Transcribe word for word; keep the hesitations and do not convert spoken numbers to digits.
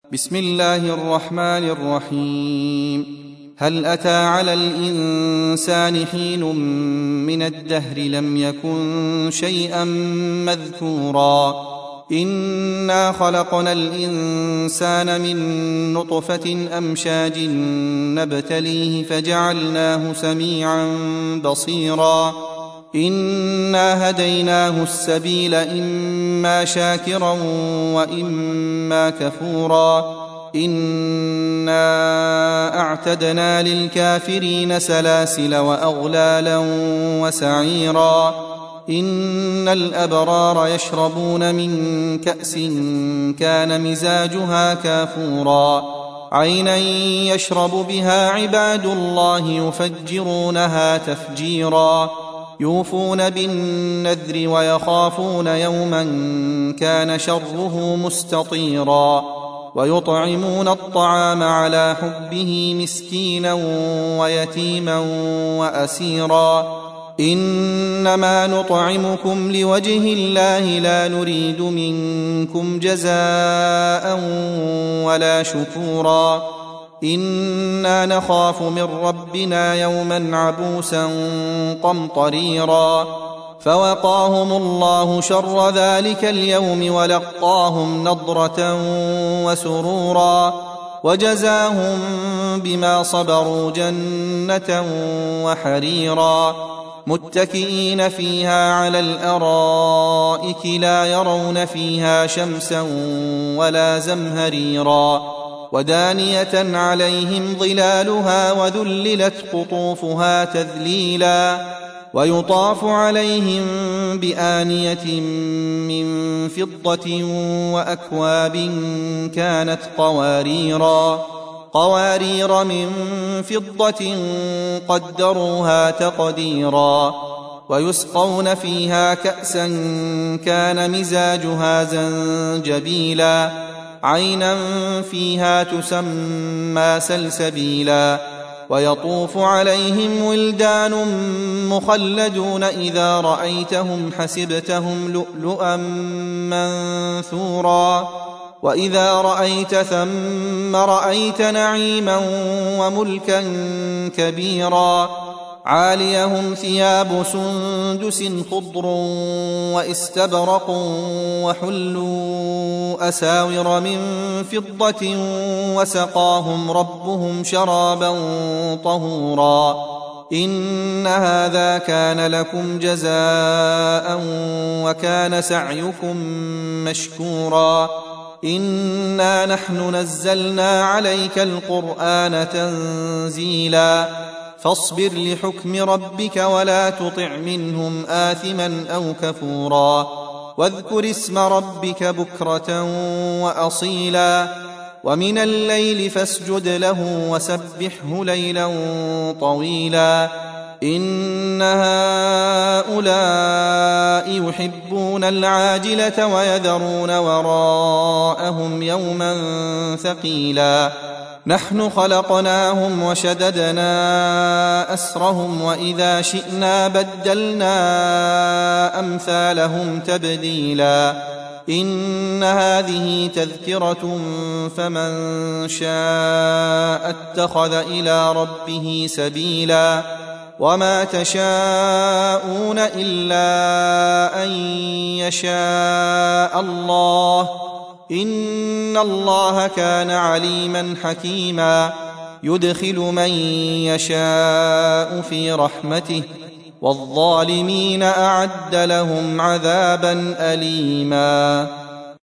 بسم الله الرحمن الرحيم. هل أتى على الإنسان حين من الدهر لم يكن شيئا مذكورا إنا خلقنا الإنسان من نطفة أمشاج نبتليه فجعلناه سميعا بصيرا إنا هديناه السبيل إما شاكرا وإما كفورا إنا أعتدنا للكافرين سلاسل وأغلالا وسعيرا إن الأبرار يشربون من كأس كان مزاجها كافورا عينا يشرب بها عباد الله يفجرونها تفجيرا يوفون بالنذر ويخافون يوما كان شره مستطيرا ويطعمون الطعام على حبه مسكينا ويتيما وأسيرا إنما نطعمكم لوجه الله لا نريد منكم جزاء ولا شكورا إنا نخاف من ربنا يوما عبوسا قمطريرا فوقاهم الله شر ذلك اليوم ولقاهم نضرة وسرورا وجزاهم بما صبروا جنة وحريرا متكئين فيها على الأرائك لا يرون فيها شمسا ولا زمهريرا ودانية عليهم ظلالها وذللت قطوفها تذليلا ويطاف عليهم بآنية من فضة وأكواب كانت قواريرا قوارير من فضة قدروها تقديرا ويسقون فيها كأسا كان مزاجها زنجبيلا عينا فيها تسمى سلسبيلا ويطوف عليهم ولدان مخلدون إذا رأيتهم حسبتهم لؤلؤا منثورا وإذا رأيت ثم رأيت نعيما وملكا كبيرا عاليهم ثياب سندس خضر واستبرق وحلوا أساور من فضة وسقاهم ربهم شرابا طهورا إن هذا كان لكم جزاء وكان سعيكم مشكورا إنا نحن نزلنا عليك القرآن تنزيلا فاصبر لحكم ربك ولا تطع منهم آثما أو كفورا واذكر اسم ربك بكرة وأصيلا ومن الليل فاسجد له وسبحه ليلا طويلا إن هؤلاء يحبون العاجلة ويذرون وراءهم يوما ثقيلا نحن خلقناهم وشددنا أسرهم وإذا شئنا بدلنا أمثالهم تبديلا إن هذه تذكرة فمن شاء اتخذ إلى ربه سبيلا وما تشاءون إلا أن يشاء الله إن الله كان عليما حكيما يدخل من يشاء في رحمته والظالمين أعد لهم عذابا أليما.